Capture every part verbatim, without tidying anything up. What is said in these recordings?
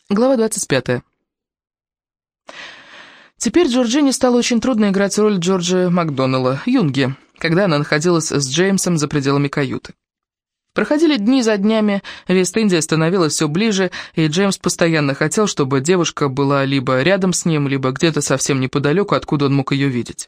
Глава двадцать пятая. Теперь Джорджине стало очень трудно играть роль Джорджа Макдоналла, юнги, когда она находилась с Джеймсом за пределами каюты. Проходили дни за днями, Вест-Индия становилась все ближе, и Джеймс постоянно хотел, чтобы девушка была либо рядом с ним, либо где-то совсем неподалеку, откуда он мог ее видеть.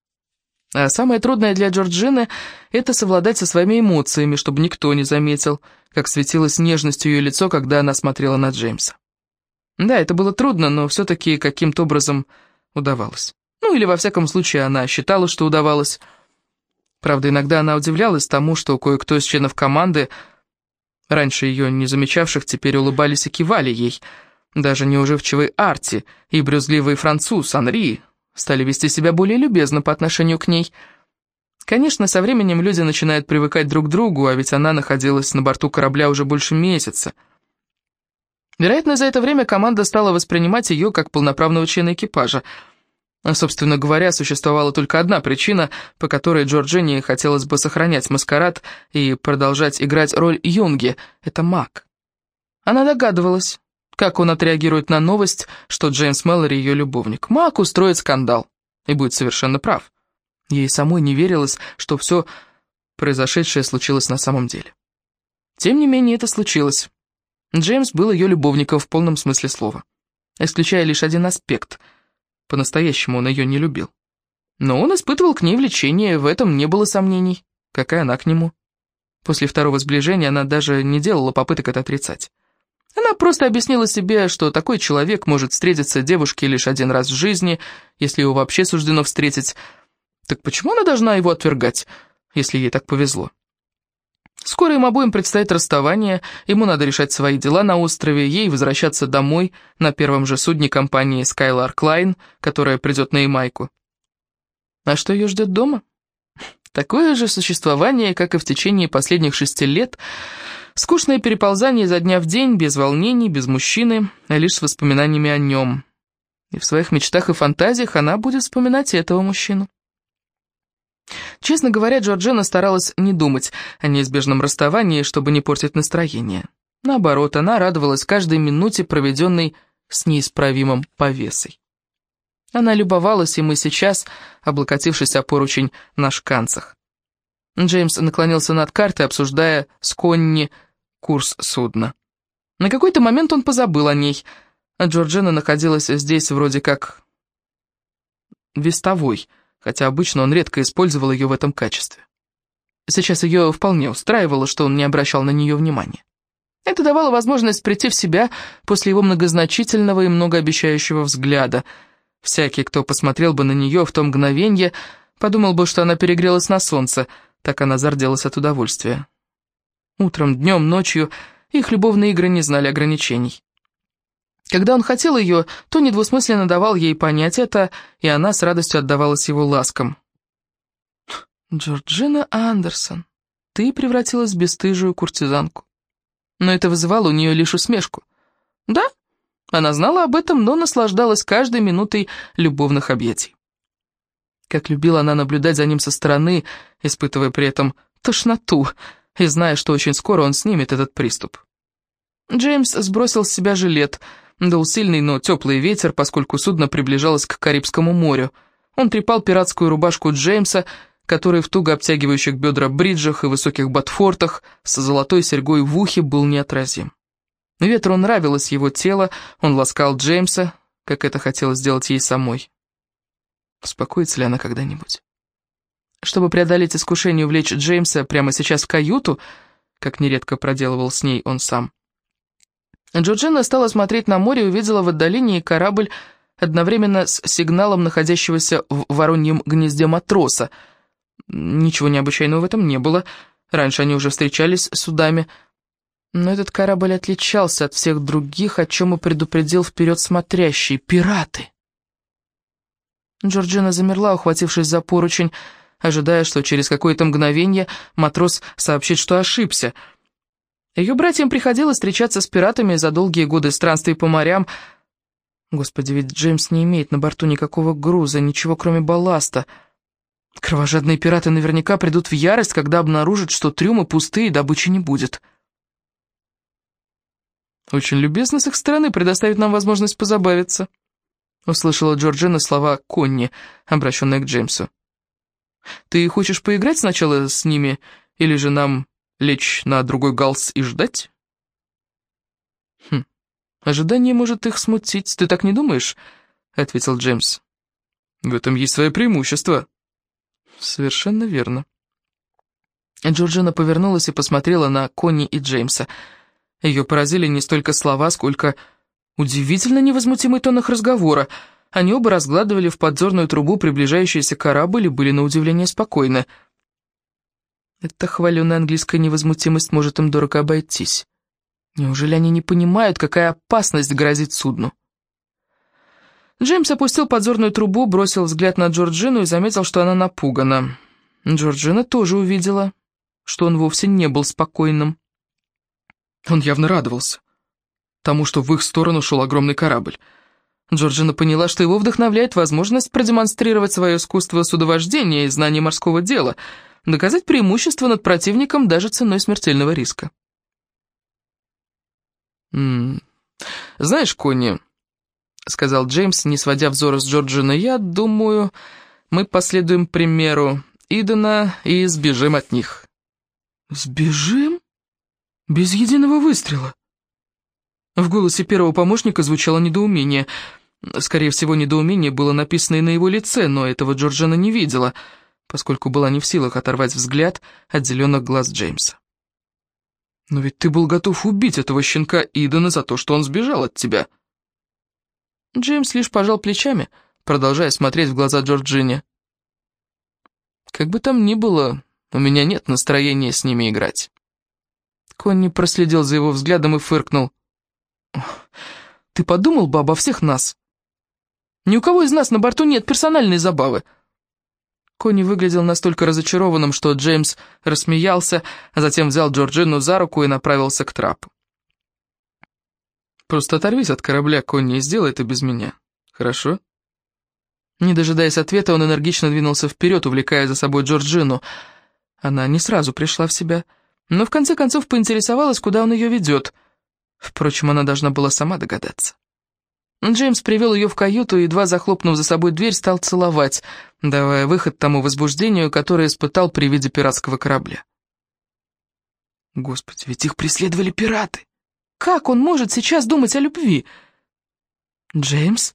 А самое трудное для Джорджины — это совладать со своими эмоциями, чтобы никто не заметил, как светилось нежностью ее лицо, когда она смотрела на Джеймса. Да, это было трудно, но все-таки каким-то образом удавалось. Ну, или во всяком случае она считала, что удавалось. Правда, иногда она удивлялась тому, что кое-кто из членов команды, раньше ее не замечавших, теперь улыбались и кивали ей. Даже неуживчивый Арти и брюзгливый француз Анри стали вести себя более любезно по отношению к ней. Конечно, со временем люди начинают привыкать друг к другу, а ведь она находилась на борту корабля уже больше месяца. Вероятно, за это время команда стала воспринимать ее как полноправного члена экипажа. А, собственно говоря, существовала только одна причина, по которой Джорджине хотелось бы сохранять маскарад и продолжать играть роль юнги — это Мак. Она догадывалась, как он отреагирует на новость, что Джеймс Мэлори ее любовник. Мак устроит скандал, и будет совершенно прав. Ей самой не верилось, что все произошедшее случилось на самом деле. Тем не менее, это случилось. Джеймс был ее любовником в полном смысле слова, исключая лишь один аспект. По-настоящему он ее не любил. Но он испытывал к ней влечение, в этом не было сомнений, как и она к нему. После второго сближения она даже не делала попыток это отрицать. Она просто объяснила себе, что такой человек может встретиться девушке лишь один раз в жизни, если его вообще суждено встретить. Так почему она должна его отвергать, если ей так повезло? Скоро им обоим предстоит расставание, ему надо решать свои дела на острове, ей возвращаться домой на первом же судне компании Skylark Line, которая придет на Ямайку. А что ее ждет дома? Такое же существование, как и в течение последних шести лет, скучное переползание изо дня в день, без волнений, без мужчины, а лишь с воспоминаниями о нем. И в своих мечтах и фантазиях она будет вспоминать этого мужчину. Честно говоря, Джорджина старалась не думать о неизбежном расставании, чтобы не портить настроение. Наоборот, она радовалась каждой минуте, проведенной с неисправимым повесой. Она любовалась им и сейчас, облокотившись о поручень на шканцах. Джеймс наклонился над картой, обсуждая с Конни курс судна. На какой-то момент он позабыл о ней, а Джорджина находилась здесь вроде как вестовой, хотя обычно он редко использовал ее в этом качестве. Сейчас ее вполне устраивало, что он не обращал на нее внимания. Это давало возможность прийти в себя после его многозначительного и многообещающего взгляда. Всякий, кто посмотрел бы на нее в то мгновенье, подумал бы, что она перегрелась на солнце, так она зарделась от удовольствия. Утром, днем, ночью их любовные игры не знали ограничений. Когда он хотел ее, то недвусмысленно давал ей понять это, и она с радостью отдавалась его ласкам. «Джорджина Андерсон, ты превратилась в бесстыжую куртизанку». Но это вызывало у нее лишь усмешку. Да, она знала об этом, но наслаждалась каждой минутой любовных объятий. Как любила она наблюдать за ним со стороны, испытывая при этом тошноту, и зная, что очень скоро он снимет этот приступ. Джеймс сбросил с себя жилет. Дул сильный, но теплый ветер, поскольку судно приближалось к Карибскому морю. Он трепал пиратскую рубашку Джеймса, который в туго обтягивающих бедра бриджах и высоких ботфортах с золотой серьгой в ухе был неотразим. Ветру нравилось его тело, он ласкал Джеймса, как это хотелось сделать ей самой. Успокоится ли она когда-нибудь? Чтобы преодолеть искушение увлечь Джеймса прямо сейчас в каюту, как нередко проделывал с ней он сам, Джорджина стала смотреть на море и увидела в отдалении корабль одновременно с сигналом находящегося в вороньем гнезде матроса. Ничего необычайного в этом не было. Раньше они уже встречались с судами. Но этот корабль отличался от всех других, о чем и предупредил вперед смотрящий. Пираты! Джорджина замерла, ухватившись за поручень, ожидая, что через какое-то мгновение матрос сообщит, что ошибся. Ее братьям приходилось встречаться с пиратами за долгие годы странствий по морям. Господи, ведь Джеймс не имеет на борту никакого груза, ничего кроме балласта. Кровожадные пираты наверняка придут в ярость, когда обнаружат, что трюмы пустые и добычи не будет. «Очень любезно с их стороны предоставить нам возможность позабавиться», — услышала Джорджина слова Конни, обращенные к Джеймсу. «Ты хочешь поиграть сначала с ними, или же нам лечь на другой галс и ждать?» «Хм, ожидание может их смутить, ты так не думаешь?» — ответил Джеймс. «В этом есть свое преимущество». «Совершенно верно». Джорджина повернулась и посмотрела на Конни и Джеймса. Ее поразили не столько слова, сколько удивительно невозмутимый тон их разговора. Они оба разглядывали в подзорную трубу приближающийся корабль и были на удивление спокойны. Эта хваленая английская невозмутимость может им дорого обойтись. Неужели они не понимают, какая опасность грозит судну? Джеймс опустил подзорную трубу, бросил взгляд на Джорджину и заметил, что она напугана. Джорджина тоже увидела, что он вовсе не был спокойным. Он явно радовался тому, что в их сторону шел огромный корабль. Джорджина поняла, что его вдохновляет возможность продемонстрировать свое искусство судовождения и знание морского дела, доказать преимущество над противником даже ценой смертельного риска. «М -м, «Знаешь, Конни», — сказал Джеймс, не сводя взора с Джорджины, — «я думаю, мы последуем примеру Идена и сбежим от них». «Сбежим? Без единого выстрела?» В голосе первого помощника звучало недоумение. Скорее всего, недоумение было написано и на его лице, но этого Джорджина не видела, поскольку была не в силах оторвать взгляд от зеленых глаз Джеймса. «Но ведь ты был готов убить этого щенка Идена за то, что он сбежал от тебя». Джеймс лишь пожал плечами, продолжая смотреть в глаза Джорджине. «Как бы там ни было, у меня нет настроения с ними играть». Конни проследил за его взглядом и фыркнул. «Ты подумал бы обо всех нас? Ни у кого из нас на борту нет персональной забавы». Конни выглядел настолько разочарованным, что Джеймс рассмеялся, а затем взял Джорджину за руку и направился к трапу. «Просто оторвись от корабля, Конни, и сделай это без меня. Хорошо?» Не дожидаясь ответа, он энергично двинулся вперед, увлекая за собой Джорджину. Она не сразу пришла в себя, но в конце концов поинтересовалась, куда он ее ведет. Впрочем, она должна была сама догадаться. Джеймс привел ее в каюту и, едва захлопнув за собой дверь, стал целовать, давая выход тому возбуждению, которое испытал при виде пиратского корабля. Господи, ведь их преследовали пираты! Как он может сейчас думать о любви? «Джеймс?»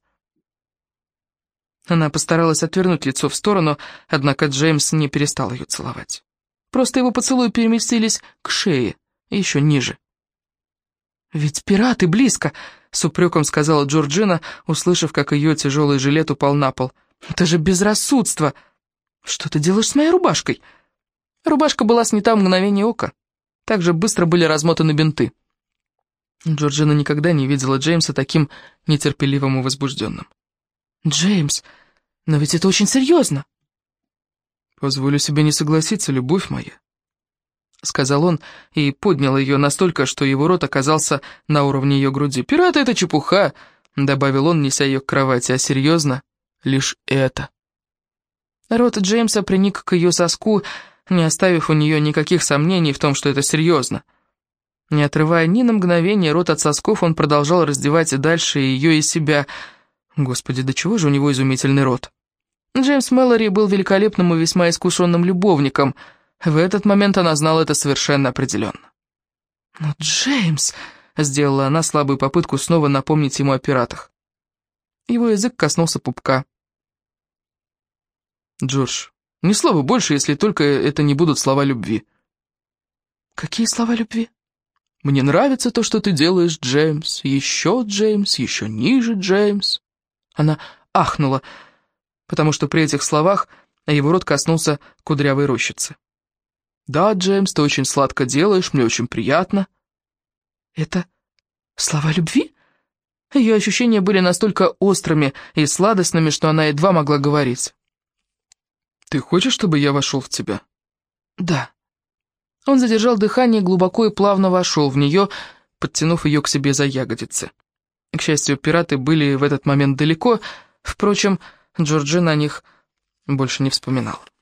Она постаралась отвернуть лицо в сторону, однако Джеймс не перестал ее целовать. Просто его поцелуи переместились к шее, еще ниже. «Ведь пираты близко!» — с упреком сказала Джорджина, услышав, как ее тяжелый жилет упал на пол. «Это же безрассудство! Что ты делаешь с моей рубашкой?» Рубашка была снята в мгновение ока. Так же быстро были размотаны бинты. Джорджина никогда не видела Джеймса таким нетерпеливым и возбужденным. «Джеймс, но ведь это очень серьезно!» «Позволю себе не согласиться, любовь моя», — сказал он и поднял ее настолько, что его рот оказался на уровне ее груди. «Пираты — это чепуха», — добавил он, неся ее к кровати, — «а серьезно лишь это». Рот Джеймса приник к ее соску, не оставив у нее никаких сомнений в том, что это серьезно. Не отрывая ни на мгновение рот от сосков, он продолжал раздевать и дальше ее и себя. Господи, до чего же у него изумительный рот. Джеймс Мэлори был великолепным и весьма искушенным любовником. В этот момент она знала это совершенно определенно. «Но, Джеймс!» — сделала она слабую попытку снова напомнить ему о пиратах. Его язык коснулся пупка. «Джордж, ни слова больше, если только это не будут слова любви». «Какие слова любви?» «Мне нравится то, что ты делаешь, Джеймс. Еще, Джеймс, еще ниже, Джеймс». Она ахнула, потому что при этих словах его рот коснулся кудрявой рощицы. «Да, Джеймс, ты очень сладко делаешь, мне очень приятно». «Это слова любви?» Ее ощущения были настолько острыми и сладостными, что она едва могла говорить. «Ты хочешь, чтобы я вошел в тебя?» «Да». Он задержал дыхание, глубоко и плавно вошел в нее, подтянув ее к себе за ягодицы. К счастью, пираты были в этот момент далеко, впрочем, Джорджина о них больше не вспоминала.